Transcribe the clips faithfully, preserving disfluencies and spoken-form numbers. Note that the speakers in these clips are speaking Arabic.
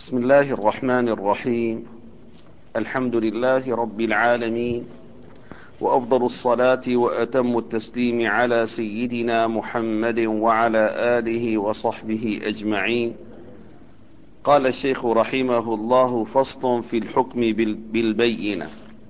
بسم الله الرحمن الرحيم. الحمد لله رب العالمين، وأفضل الصلاة وأتم التسليم على سيدنا محمد وعلى آله وصحبه أجمعين. قال الشيخ رحمه الله: فصل في الحكم بالبينة.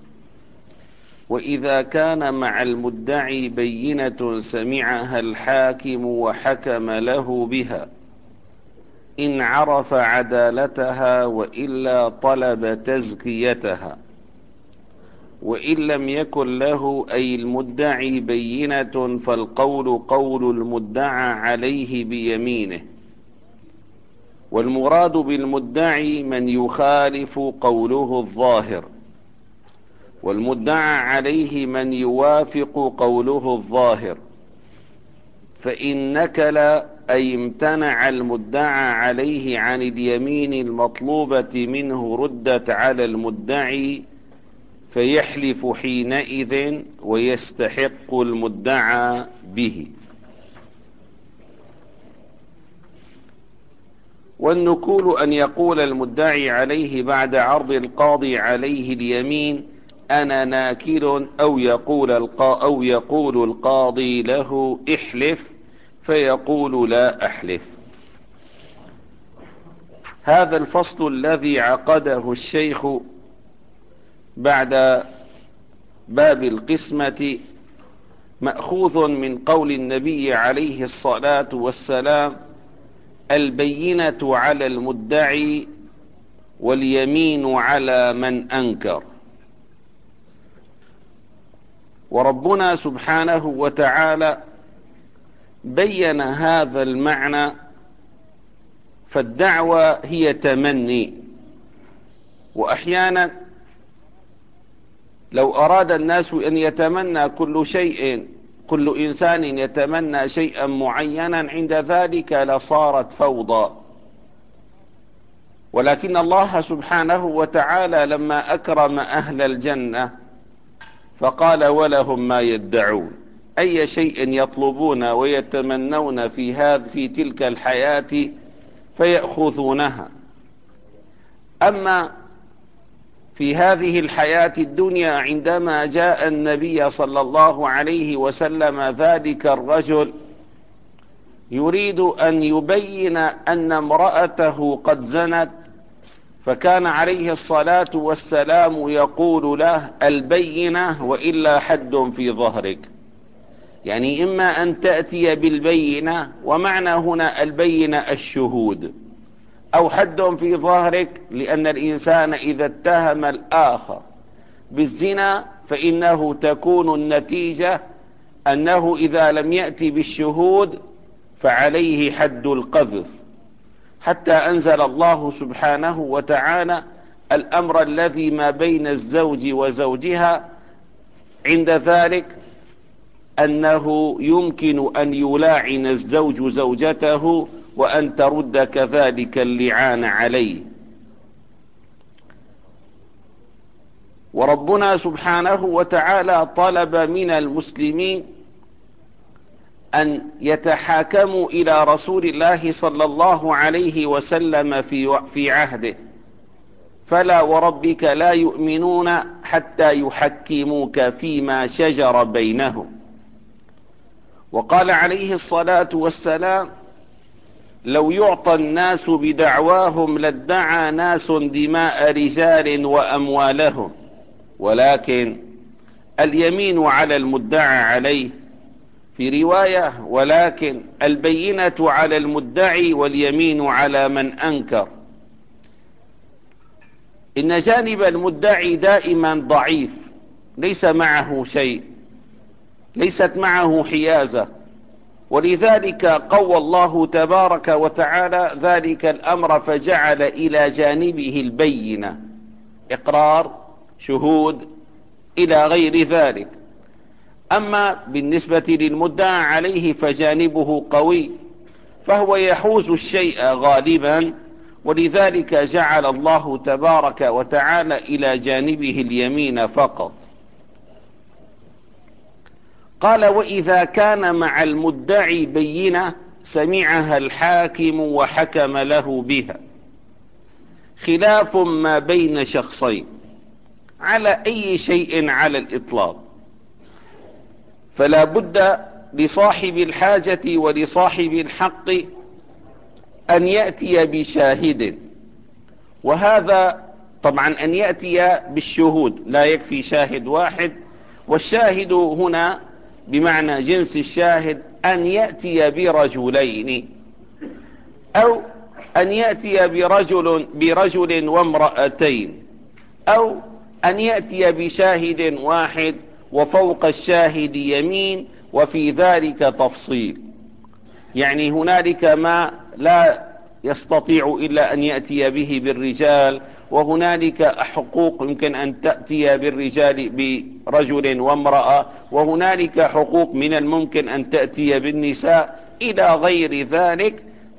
وإذا كان مع المدعي بينة سمعها الحاكم وحكم له بها، إن عرف عدالتها وإلا طلب تزكيتها، وإن لم يكن له أي المدعي بينة فالقول قول المدعى عليه بيمينه، والمراد بالمدعي من يخالف قوله الظاهر، والمدعى عليه من يوافق قوله الظاهر. فإن نكل أي امتنع المدعى عليه عن اليمين المطلوبة منه ردت على المدعي، فيحلف حينئذ ويستحق المدعى به. والنكول أن يقول المدعي عليه بعد عرض القاضي عليه اليمين: أنا ناكل، أو يقول القا أو يقول القاضي له: احلف، فيقول: لا أحلف. هذا الفصل الذي عقده الشيخ بعد باب القسمة مأخوذ من قول النبي عليه الصلاة والسلام: البينة على المدعي واليمين على من أنكر. وربنا سبحانه وتعالى بين هذا المعنى، فالدعوة هي تمني. وأحيانا لو أراد الناس أن يتمنى كل شيء كل إنسان يتمنى شيئا معينا، عند ذلك لصارت فوضى. ولكن الله سبحانه وتعالى لما أكرم أهل الجنة فقال: ولهم ما يدعون. أي شيء يطلبون ويتمنون في هذه في تلك الحياة فيأخذونها. أما في هذه الحياة الدنيا، عندما جاء النبي صلى الله عليه وسلم ذلك الرجل يريد أن يبين أن امرأته قد زنت، فكان عليه الصلاة والسلام يقول له: البينة وإلا حد في ظهرك. يعني إما أن تأتي بالبينة، ومعنى هنا البينة الشهود، أو حد في ظهرك، لأن الإنسان إذا اتهم الآخر بالزنا فإنه تكون النتيجة أنه إذا لم يأتي بالشهود فعليه حد القذف، حتى أنزل الله سبحانه وتعالى الأمر الذي ما بين الزوج وزوجها عند ذلك، أنه يمكن أن يلاعن الزوج زوجته وأن ترد كذلك اللعان عليه. وربنا سبحانه وتعالى طلب من المسلمين أن يتحاكموا إلى رسول الله صلى الله عليه وسلم في في عهده: فلا وربك لا يؤمنون حتى يحكموك فيما شجر بينهم. وقال عليه الصلاة والسلام: لو يعطى الناس بدعواهم لادعى ناس دماء رجال وأموالهم، ولكن اليمين على المدعى عليه. في رواية: ولكن البينة على المدعي واليمين على من أنكر. إن جانب المدعي دائما ضعيف، ليس معه شيء، ليست معه حيازة، ولذلك قوى الله تبارك وتعالى ذلك الأمر فجعل إلى جانبه البينة، إقرار، شهود، إلى غير ذلك. أما بالنسبة للمدعى عليه فجانبه قوي، فهو يحوز الشيء غالبا، ولذلك جعل الله تبارك وتعالى إلى جانبه اليمين فقط. قال: وإذا كان مع المدعي بينة سمعها الحاكم وحكم له بها. خلاف ما بين شخصين على أي شيء على الإطلاق، فلا بد لصاحب الحاجة ولصاحب الحق أن يأتي بشاهد، وهذا طبعا أن يأتي بالشهود، لا يكفي شاهد واحد، والشاهد هنا بمعنى جنس الشاهد أن يأتي برجلين، أو أن يأتي برجل, برجل وامرأتين، أو أن يأتي بشاهد واحد وفوق الشاهد يمين، وفي ذلك تفصيل. يعني هنالك ما لا يستطيع إلا أن يأتي به بالرجال، وهنالك حقوق يمكن أن تأتي بالرجال برجل وامرأة، وهنالك حقوق من الممكن أن تأتي بالنساء إلى غير ذلك.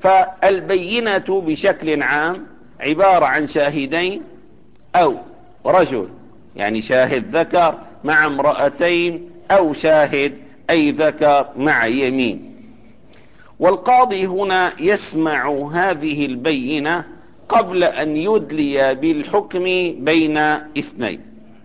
فالبينة بشكل عام عبارة عن شاهدين أو رجل يعني شاهد ذكر مع امرأتين، أو شاهد أي ذكر مع يمين. والقاضي هنا يسمع هذه البينة قبل أن يدلي بالحكم بين اثنين،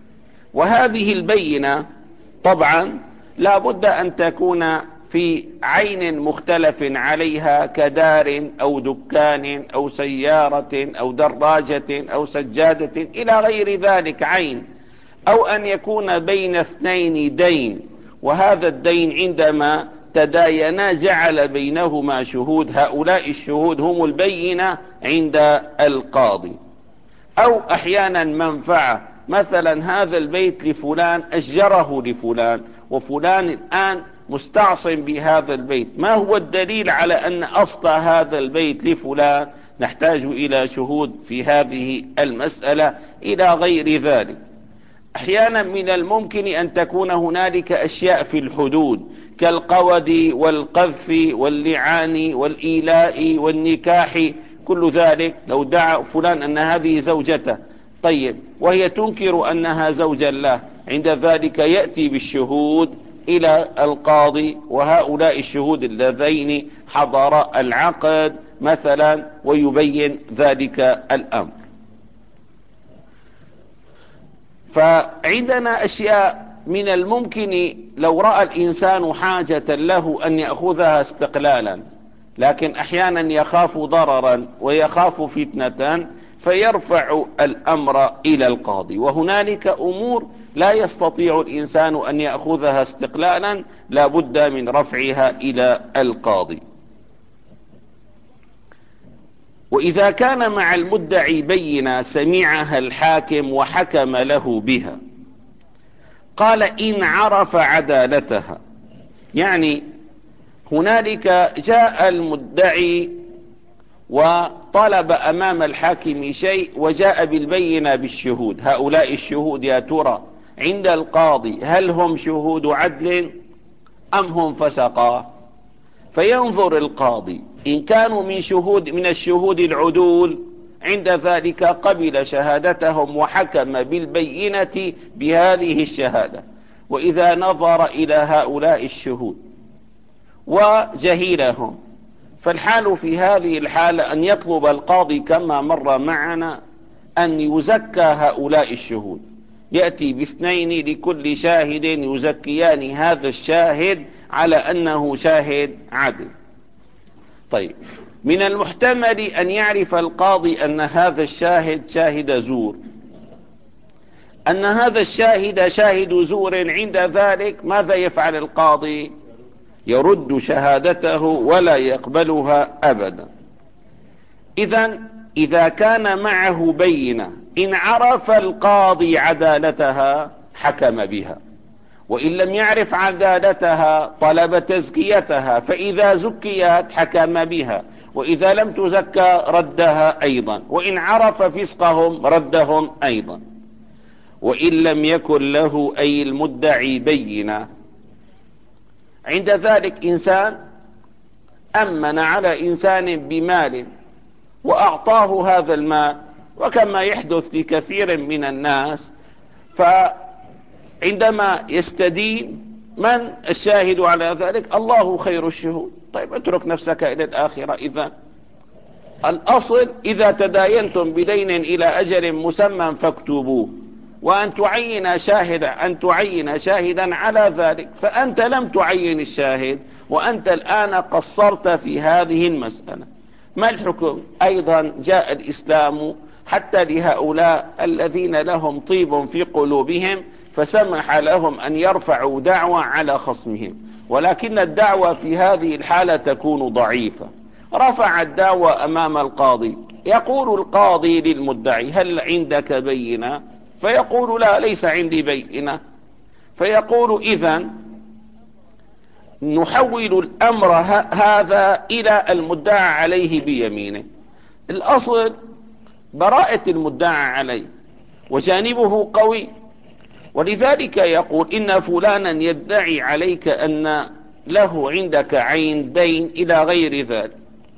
وهذه البينة طبعا لا بد أن تكون في عين مختلف عليها كدار أو دكان أو سيارة أو دراجة أو سجادة إلى غير ذلك عين، أو أن يكون بين اثنين دين، وهذا الدين عندما تداينا جعل بينهما شهود، هؤلاء الشهود هم البينة عند القاضي. أو أحيانا منفعة، مثلا هذا البيت لفلان أجره لفلان، وفلان الآن مستعصم بهذا البيت، ما هو الدليل على أن أصل هذا البيت لفلان؟ نحتاج إلى شهود في هذه المسألة إلى غير ذلك. أحيانا من الممكن أن تكون هنالك أشياء في الحدود كالقود والقذف واللعان والإيلاء والنكاح، كل ذلك لو دعا فلان أن هذه زوجته، طيب وهي تنكر أنها زوجا له، عند ذلك يأتي بالشهود إلى القاضي، وهؤلاء الشهود اللذين حضر العقد مثلا، ويبين ذلك الأمر. فعندنا أشياء من الممكن لو رأى الإنسان حاجة له أن يأخذها استقلالا، لكن أحيانا يخاف ضررا ويخاف فتنة فيرفع الأمر إلى القاضي، وهنالك أمور لا يستطيع الإنسان أن يأخذها استقلالا، لا بد من رفعها إلى القاضي. وإذا كان مع المدعي بينة سمعها الحاكم وحكم له بها، قال إن عرف عدالتها، يعني هنالك جاء المدعي وطلب أمام الحاكم شيء وجاء بالبينة بالشهود، هؤلاء الشهود يا ترى عند القاضي هل هم شهود عدل أم هم فسقا؟ فينظر القاضي إن كانوا من شهود من الشهود العدول، عند ذلك قبل شهادتهم وحكم بالبينة بهذه الشهادة. وإذا نظر إلى هؤلاء الشهود وجهيلهم، فالحال في هذه الحالة أن يطلب القاضي كما مر معنا أن يزكى هؤلاء الشهود، يأتي باثنين لكل شاهد يزكيان هذا الشاهد على أنه شاهد عدل. طيب من المحتمل أن يعرف القاضي أن هذا الشاهد شاهد زور، أن هذا الشاهد شاهد زور، عند ذلك ماذا يفعل القاضي؟ يرد شهادته ولا يقبلها أبدا. إذن إذا كان معه بينة إن عرف القاضي عدالتها حكم بها، وإن لم يعرف عدالتها طلب تزكيتها، فإذا زكيت حكم بها، وإذا لم تزكى ردها أيضا، وإن عرف فسقهم ردهم أيضا. وإن لم يكن له أي المدعي بينة، عند ذلك إنسان أمن على إنسان بمال وأعطاه هذا المال، وكما يحدث لكثير من الناس، فعندما يستدين من الشاهد على ذلك؟ الله خير الشهود. طيب اترك نفسك إلى الآخرة إذن. الأصل إذا تداينتم بدين إلى أجل مسمى فاكتبوه، وأن تعين شاهدا أن تعين شاهدا على ذلك، فأنت لم تعين الشاهد وأنت الآن قصرت في هذه المسألة. ما الحكم؟ أيضا جاء الإسلام حتى لهؤلاء الذين لهم طيب في قلوبهم فسمح لهم أن يرفعوا دعوى على خصمهم، ولكن الدعوى في هذه الحالة تكون ضعيفة. رفع الدعوى أمام القاضي، يقول القاضي للمدعي هل عندك بينة؟ فيقول لا، ليس عندي بينة. فيقول إذن نحول الأمر هذا إلى المدعى عليه بيمينه. الأصل براءة المدعى عليه وجانبه قوي، ولذلك يقول إن فلانا يدعي عليك أن له عندك عين دين إلى غير ذلك،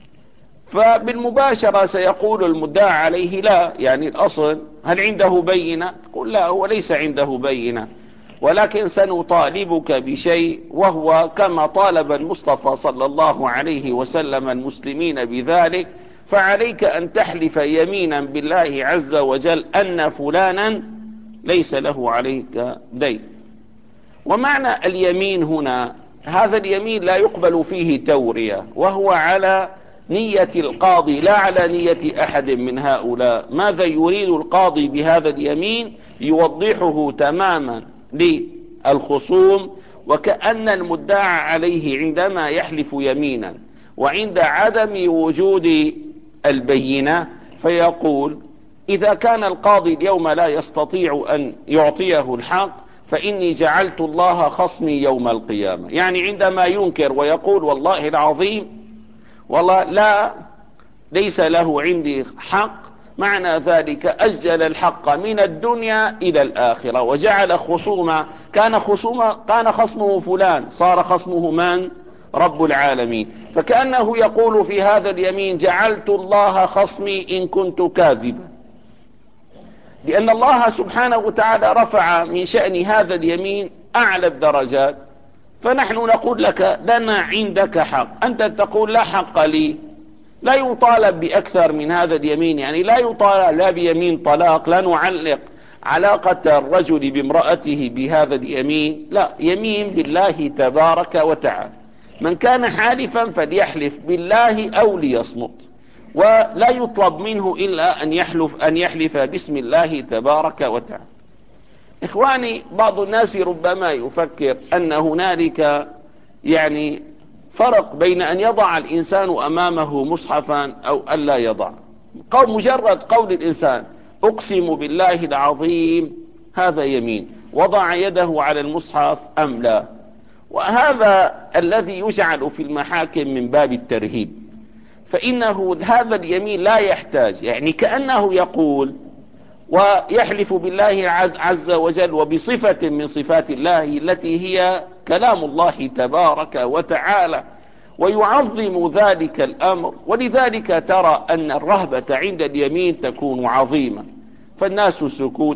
فبالمباشرة سيقول المدعى عليه لا، يعني الأصل هل عنده بينة؟ يقول لا، هو ليس عنده بينة، ولكن سنطالبك بشيء، وهو كما طالب المصطفى صلى الله عليه وسلم المسلمين بذلك، فعليك أن تحلف يمينا بالله عز وجل أن فلانا ليس له عليك دين. ومعنى اليمين هنا، هذا اليمين لا يقبل فيه تورية، وهو على نية القاضي لا على نية أحد من هؤلاء. ماذا يريد القاضي بهذا اليمين؟ يوضحه تماما للخصوم، وكأن المدعى عليه عندما يحلف يمينا وعند عدم وجود البينة فيقول إذا كان القاضي اليوم لا يستطيع أن يعطيه الحق فإني جعلت الله خصمي يوم القيامة. يعني عندما ينكر ويقول والله العظيم والله لا، ليس له عندي حق، معنى ذلك أجل الحق من الدنيا إلى الآخرة، وجعل خصومة كان خصومة كان خصمه فلان صار خصمه من؟ رب العالمين. فكأنه يقول في هذا اليمين جعلت الله خصمي إن كنت كاذبا، لأن الله سبحانه وتعالى رفع من شأن هذا اليمين أعلى الدرجات. فنحن نقول لك لنا عندك حق، أنت تقول لا حق لي، لا يطالب بأكثر من هذا اليمين، يعني لا يطالب لا بيمين طلاق، لا نعلق علاقة الرجل بامرأته بهذا اليمين، لا، يمين بالله تبارك وتعالى. من كان حالفا فليحلف بالله أو ليصمت، ولا يطلب منه إلا أن يحلف أن يحلف باسم الله تبارك وتعالى. إخواني، بعض الناس ربما يفكر أن هنالك يعني فرق بين أن يضع الإنسان أمامه مصحفا أو ألا يضع. قول مجرد قول الإنسان أقسم بالله العظيم هذا يمين، وضع يده على المصحف أم لا، وهذا الذي يجعل في المحاكم من باب الترهيب. فإنه هذا اليمين لا يحتاج، يعني كأنه يقول ويحلف بالله عز وجل وبصفة من صفات الله التي هي كلام الله تبارك وتعالى، ويعظم ذلك الأمر. ولذلك ترى أن الرهبة عند اليمين تكون عظيمة، فالناس سكوت،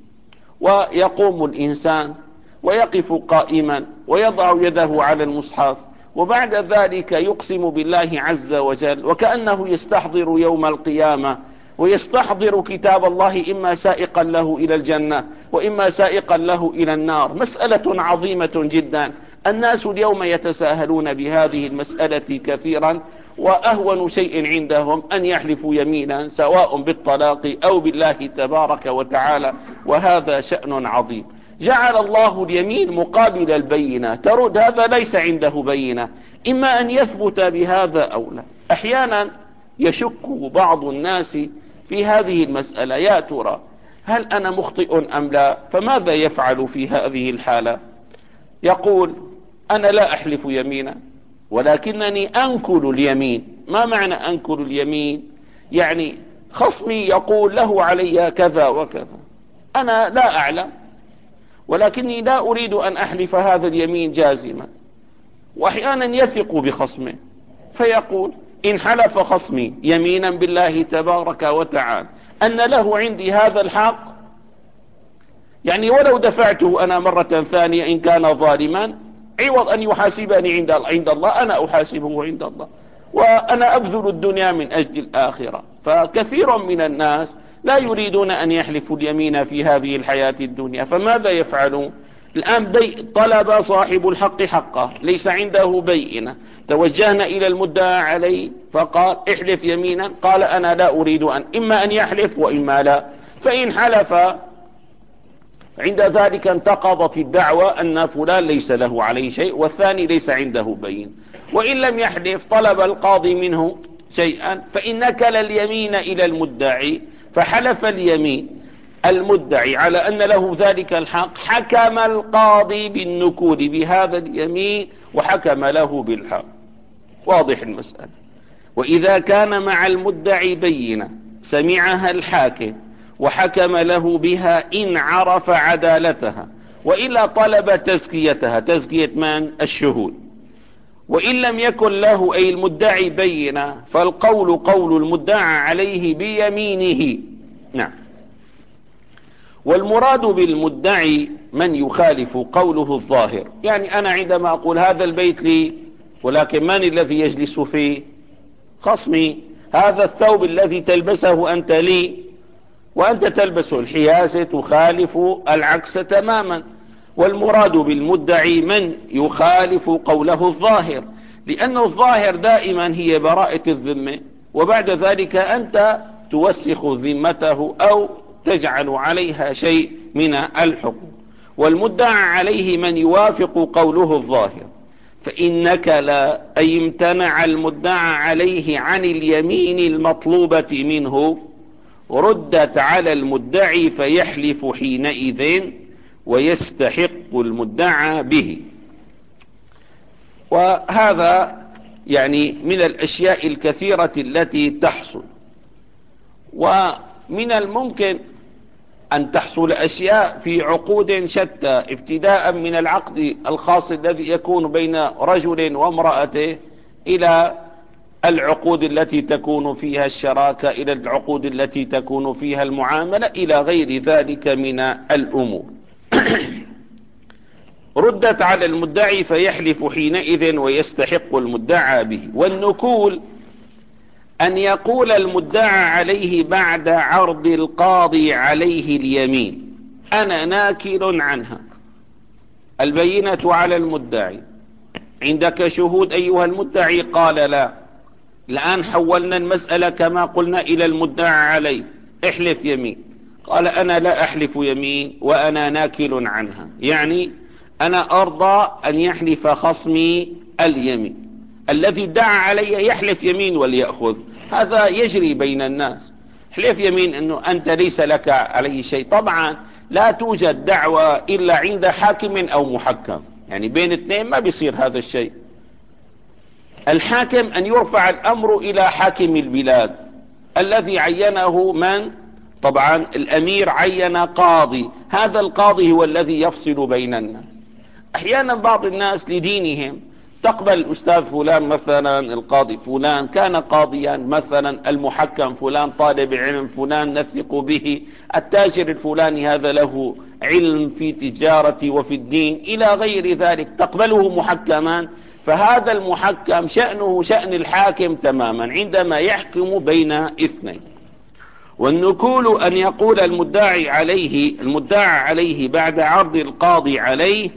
ويقوم الإنسان ويقف قائما ويضع يده على المصحف، وبعد ذلك يقسم بالله عز وجل وكأنه يستحضر يوم القيامة ويستحضر كتاب الله، إما سائقا له إلى الجنة وإما سائقا له إلى النار. مسألة عظيمة جدا. الناس اليوم يتساهلون بهذه المسألة كثيرا، وأهون شيء عندهم أن يحلفوا يمينا سواء بالطلاق أو بالله تبارك وتعالى، وهذا شأن عظيم. جعل الله اليمين مقابل البينة، ترد هذا ليس عنده بينة، إما أن يثبت بهذا أو لا. أحيانا يشك بعض الناس في هذه المسألة، يا ترى هل أنا مخطئ أم لا؟ فماذا يفعل في هذه الحالة؟ يقول أنا لا أحلف يمينا ولكنني أنكل اليمين. ما معنى أنكل اليمين؟ يعني خصمي يقول له علي كذا وكذا، أنا لا أعلم، ولكني لا أريد أن أحلف هذا اليمين جازما. وأحيانا يثق بخصمه فيقول إن حلف خصمي يمينا بالله تبارك وتعالى أن له عندي هذا الحق، يعني ولو دفعته أنا مرة ثانية إن كان ظالما، عوض أن يحاسبني عند عند الله أنا أحاسبه عند الله. وأنا أبذل الدنيا من أجل الآخرة. فكثير من الناس لا يريدون أن يحلفوا اليمين في هذه الحياة الدنيا، فماذا يفعلون؟ الآن بي طلب صاحب الحق حقه، ليس عنده بينة، توجهنا إلى المدعى عليه فقال احلف يمينا، قال أنا لا أريد أن، إما أن يحلف وإما لا. فإن حلف عند ذلك انتقضت الدعوة أن فلان ليس له عليه شيء والثاني ليس عنده بين. وإن لم يحلف طلب القاضي منه شيئا، فإن نكل اليمين إلى المدعي فحلف اليمين المدعي على أن له ذلك الحق، حكم القاضي بالنكول بهذا اليمين وحكم له بالحق. واضح المسألة. وإذا كان مع المدعي بينة سمعها الحاكم وحكم له بها إن عرف عدالتها، وإلا طلب تزكيتها، تزكية من؟ الشهود. وإن لم يكن له أي المدعي بينة فالقول قول المدعى عليه بيمينه. نعم. والمراد بالمدعي من يخالف قوله الظاهر. يعني أنا عندما أقول هذا البيت لي، ولكن من الذي يجلس فيه؟ خصمي. هذا الثوب الذي تلبسه أنت لي وأنت تلبس الحياسة، تخالف العكس تماما. والمراد بالمدعي من يخالف قوله الظاهر، لأن الظاهر دائما هي براءة الذمة، وبعد ذلك أنت توسخ ذمته أو تجعل عليها شيء من الحكم. والمدعى عليه من يوافق قوله الظاهر، فإنك لا أي امتنع المدعى عليه عن اليمين المطلوبة منه ردت على المدعي فيحلف حينئذ ويستحق المدعى به. وهذا يعني من الأشياء الكثيرة التي تحصل. ومن الممكن أن تحصل أشياء في عقود شتى، ابتداء من العقد الخاص الذي يكون بين رجل وامرأته إلى العقود التي تكون فيها الشراكة، إلى العقود التي تكون فيها المعاملة، إلى غير ذلك من الأمور. ردت على المدعي فيحلف حينئذ ويستحق المدعى به. والنكول أن يقول المدعى عليه بعد عرض القاضي عليه اليمين أنا ناكل عنها، البينة على المدعي، عندك شهود أيها المدعي؟ قال لا. الآن حولنا المسألة كما قلنا إلى المدعى عليه، احلف يمين. قال أنا لا أحلف يمين وأنا ناكل عنها، يعني أنا أرضى أن يحلف خصمي اليمين، الذي دعا علي يحلف يمين وليأخذ. هذا يجري بين الناس، حلف يمين أنه أنت ليس لك عليه شيء. طبعا لا توجد دعوة إلا عند حاكم أو محكم، يعني بين اثنين ما بيصير هذا الشيء. الحاكم أن يرفع الأمر إلى حاكم البلاد الذي عينه من؟ طبعا الأمير عين قاضي، هذا القاضي هو الذي يفصل بين الناس. أحيانا بعض الناس لدينهم تقبل الأستاذ فلان مثلا، القاضي فلان كان قاضيا مثلا، المحكم فلان طالب علم فلان نثق به، التاجر الفلاني هذا له علم في تجارة وفي الدين إلى غير ذلك، تقبله محكما. فهذا المحكم شأنه شأن الحاكم تماما عندما يحكم بين اثنين. والنكول أن يقول المدعي عليه المدعى عليه بعد عرض القاضي عليه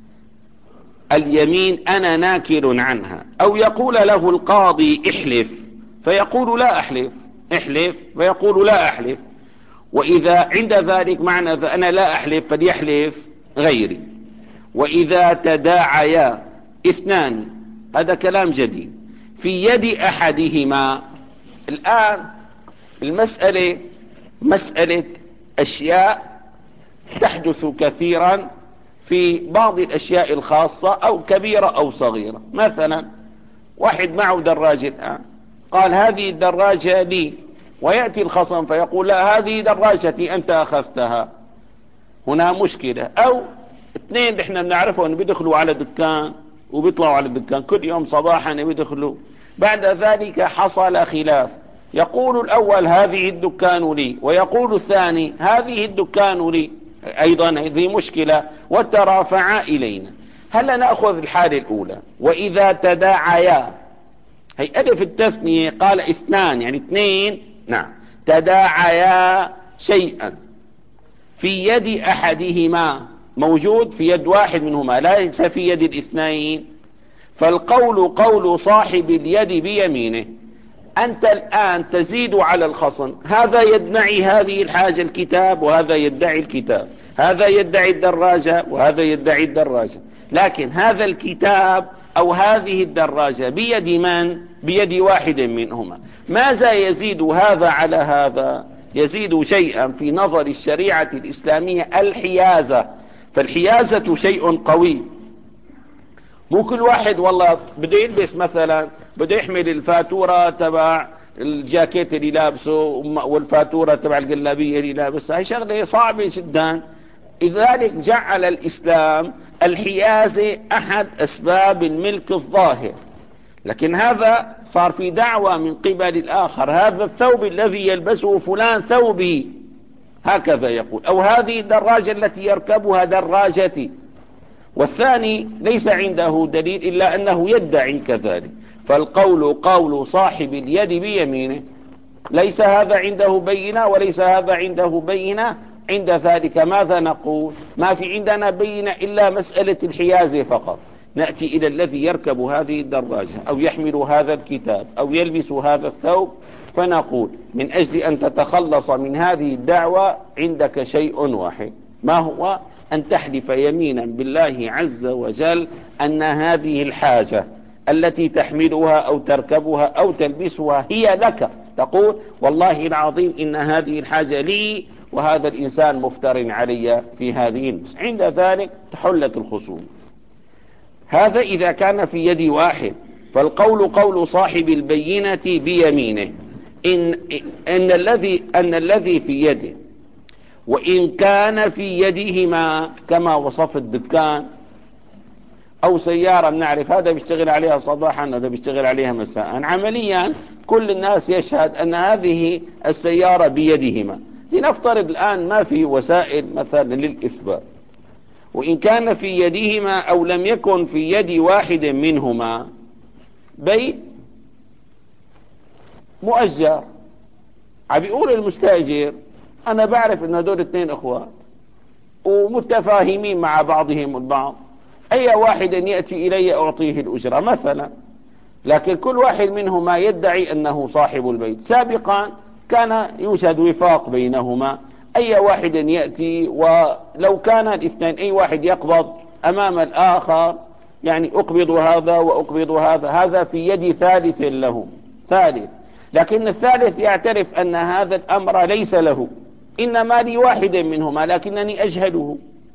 اليمين أنا ناكل عنها، أو يقول له القاضي احلف فيقول لا أحلف، احلف فيقول لا أحلف. وإذا عند ذلك معنى أنا لا أحلف فليحلف غيري. وإذا تداعيا اثنان، هذا كلام جديد، في يد أحدهما. الآن المسألة مسألة أشياء تحدث كثيرا في بعض الأشياء الخاصة أو كبيرة أو صغيرة. مثلا واحد معه دراجة الآن، قال هذه الدراجة لي، ويأتي الخصم فيقول لا هذه دراجتي أنت أخذتها، هنا مشكلة. أو اثنين نحن بنعرفه أن بيدخلوا على دكان وبيطلعوا على الدكان كل يوم صباحا بيدخلوا، بعد ذلك حصل خلاف، يقول الأول هذه الدكان لي، ويقول الثاني هذه الدكان لي أيضا، هذه مشكلة، وترافعا إلينا. هل نأخذ الحالة الأولى؟ وإذا تداعيا هي ألف التثنية، قال اثنان يعني اثنين، نعم، تداعيا شيئا في يد أحدهما، موجود في يد واحد منهما ليس في يد الاثنين، فالقول قول صاحب اليد بيمينه. أنت الآن تزيد على الخصم، هذا يدعي هذه الحاجة الكتاب وهذا يدعي الكتاب، هذا يدعي الدراجة وهذا يدعي الدراجة، لكن هذا الكتاب أو هذه الدراجة بيد من؟ بيد واحد منهما. ماذا يزيد هذا على هذا؟ يزيد شيئا في نظر الشريعة الإسلامية، الحيازة. فالحيازة شيء قوي. مو كل واحد والله بده يلبس مثلا، بده يحمل الفاتورة تبع الجاكيت اللي لابسه والفاتورة تبع الجلابية اللي لابسها، هي شغلة صعبة جدا. لذلك جعل الإسلام الحيازة أحد أسباب الملك الظاهر. لكن هذا صار في دعوة من قبل الآخر، هذا الثوب الذي يلبسه فلان ثوبي، هكذا يقول، أو هذه الدراجة التي يركبها دراجتي، والثاني ليس عنده دليل إلا أنه يدعي كذلك. فالقول قول صاحب اليد بيمينه، ليس هذا عنده بينة وليس هذا عنده بينة. عند ذلك ماذا نقول؟ ما في عندنا بينة إلا مسألة الحيازة فقط. نأتي إلى الذي يركب هذه الدراجة أو يحمل هذا الكتاب أو يلبس هذا الثوب، فنقول من أجل أن تتخلص من هذه الدعوة عندك شيء واحد، ما هو؟ أن تحلف يمينا بالله عز وجل أن هذه الحاجة التي تحملها أو تركبها أو تلبسها هي لك. تقول والله العظيم إن هذه الحاجة لي وهذا الإنسان مفتر علي في هذه النفس. عند ذلك تحلت الخصوم. هذا إذا كان في يد واحد. فالقول قول صاحب البينة بيمينه، إن, إن, الذي أن الذي في يده وإن كان في يدهما، كما وصف الدكان أو سيارة بنعرف هذا بيشتغل عليها صباحا وهذا بيشتغل عليها مساء، عمليا كل الناس يشهد أن هذه السيارة بيدهما. لنفترض الآن ما في وسائل مثلا للإثبات. وإن كان في يدهما أو لم يكن في يد واحد منهما، بيت مؤجر، عم بيقول المستأجر أنا بعرف أن هدول اثنين أخوات ومتفاهمين مع بعضهم البعض، أي واحد يأتي إلي أعطيه الأجرة مثلا، لكن كل واحد منهما يدعي أنه صاحب البيت. سابقا كان يوجد وفاق بينهما، أي واحد يأتي ولو كان الاثنين أي واحد يقبض أمام الآخر، يعني أقبض هذا وأقبض هذا، هذا في يد ثالث له، ثالث، لكن الثالث يعترف أن هذا الأمر ليس له، إنما لي واحد منهما لكنني أجهله.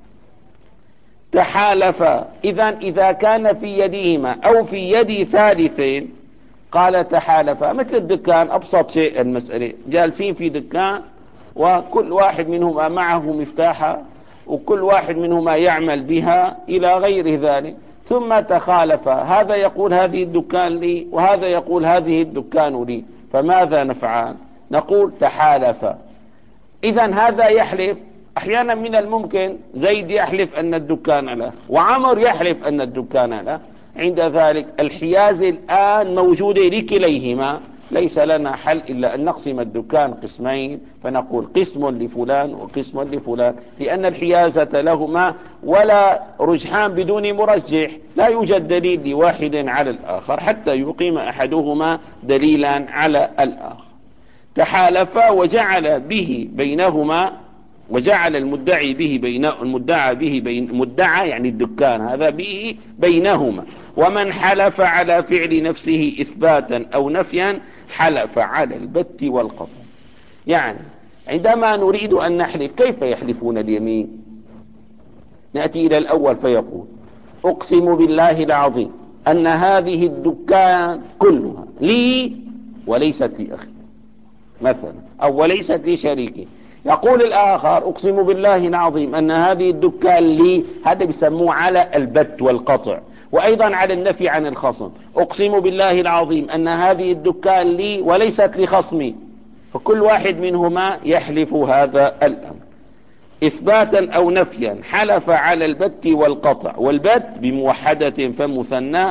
تحالف. إذن إذا كان في يدهما أو في يد ثالث، قال تحالف. مثل الدكان، أبسط شيء المسألة، جالسين في دكان وكل واحد منهما معه مفتاحة وكل واحد منهما يعمل بها إلى غير ذلك، ثم تخالف، هذا يقول هذه الدكان لي وهذا يقول هذه الدكان لي، فماذا نفعل؟ نقول تحالف. إذن هذا يحلف، أحيانا من الممكن زيد يحلف أن الدكان له وعمر يحلف أن الدكان له. عند ذلك الحيازة الآن موجودة لكليهما، ليس لنا حل إلا أن نقسم الدكان قسمين، فنقول قسم لفلان وقسم لفلان، لأن الحيازة لهما ولا رجحان بدون مرجح، لا يوجد دليل لواحد على الآخر حتى يقيم أحدهما دليلا على الآخر. تحالف وجعل به بينهما، وجعل المدعي به بين المدعى به بين مدعى يعني الدكان هذا به بينهما. ومن حلف على فعل نفسه إثباتا أو نفيا حلف على البت والقطع. يعني عندما نريد أن نحلف كيف يحلفون اليمين؟ نأتي إلى الأول فيقول أقسم بالله العظيم أن هذه الدكان كلها لي وليست لأخي مثلا، أو وليست لشريكي. يقول الآخر أقسم بالله العظيم أن هذه الدكان لي، هذا بيسموه على البت والقطع. وأيضا على النفي عن الخصم، أقسم بالله العظيم أن هذه الدكان لي وليست لخصمي، فكل واحد منهما يحلف هذا الأمر إثباتا أو نفيا. حلف على البت والقطع، والبت بموحدة فمثنى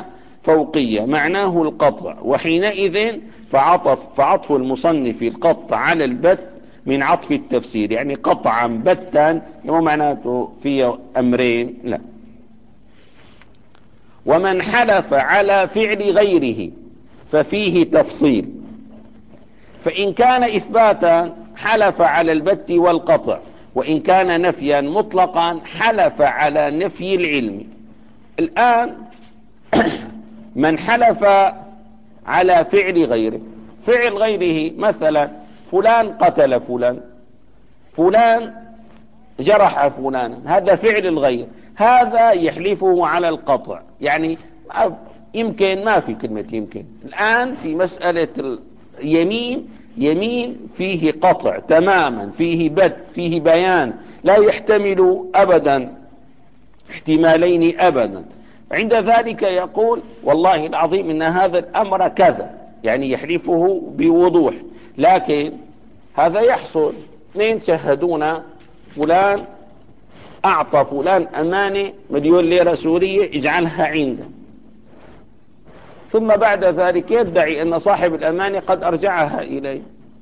فوقية معناه القطع، وحينئذ فعطف, فعطف المصنف القطع على البت من عطف التفسير، يعني قطعا بتا مو معناته في أمرين، لا. ومن حلف على فعل غيره ففيه تفصيل، فإن كان إثباتا حلف على البت والقطع، وإن كان نفيا مطلقا حلف على نفي العلم. الآن من حلف على فعل غيره، فعل غيره مثلا فلان قتل فلان، فلان جرح فلانا، هذا فعل الغير، هذا يحلفه على القطع، يعني يمكن ما في كلمة يمكن. الآن في مسألة اليمين، يمين فيه قطع تماما، فيه بت، فيه بيان، لا يحتمل أبدا احتمالين أبدا. عند ذلك يقول والله العظيم إن هذا الأمر كذا، يعني يحلفه بوضوح. لكن هذا يحصل، اثنين شهدونا فلان أعطى فلان أمانة مليون ليرة سورية اجعلها عنده، ثم بعد ذلك يدعي أن صاحب الأمانة قد أرجعها إليه.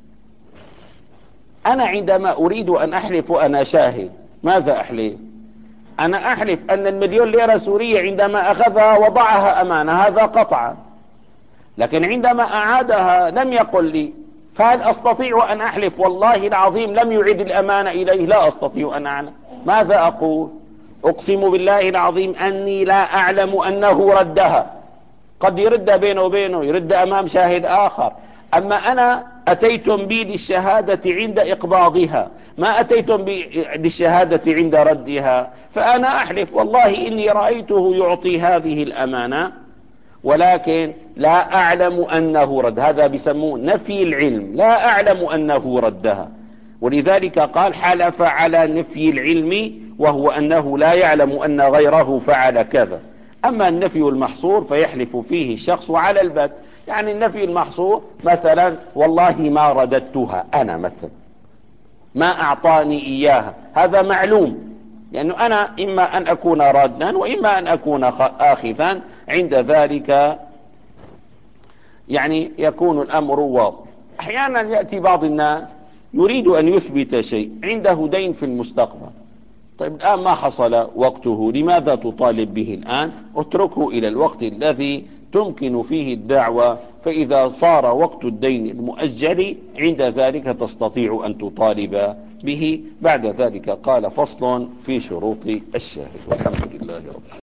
أنا عندما أريد أن أحلف وأنا شاهد ماذا أحلف؟ أنا أحلف أن المليون ليرة سورية عندما أخذها وضعها أمانة، هذا قطعا. لكن عندما أعادها لم يقل لي، فهل أستطيع أن أحلف والله العظيم لم يعد الأمانة إليه؟ لا أستطيع أن أعلم. ماذا أقول؟ أقسم بالله العظيم أني لا أعلم أنه ردها. قد يرد بينه وبينه، يرد أمام شاهد آخر. أما أنا أتيتم بي للشهادة عند إقباضها، ما أتيتم بي للشهادة عند ردها، فأنا أحلف والله إني رأيته يعطي هذه الأمانة ولكن لا أعلم أنه رد. هذا بيسموه نفي العلم، لا أعلم أنه ردها. ولذلك قال حلف على نفي العلم، وهو أنه لا يعلم أن غيره فعل كذا. أما النفي المحصور فيحلف فيه الشخص على البت، يعني النفي المحصور مثلا والله ما رددتها، أنا مثلا ما أعطاني إياها، هذا معلوم، لأنه يعني أنا إما أن أكون رادا وإما أن أكون آخذا. عند ذلك يعني يكون الأمر واضح. أحيانا يأتي بعض الناس يريد أن يثبت شيء، عنده دين في المستقبل، طيب الآن ما حصل وقته، لماذا تطالب به الآن؟ اتركه إلى الوقت الذي تمكن فيه الدعوة، فإذا صار وقت الدين المؤجل عند ذلك تستطيع أن تطالب به. بعد ذلك قال فصل في شروط الشاهد، والحمد لله رب العالمين.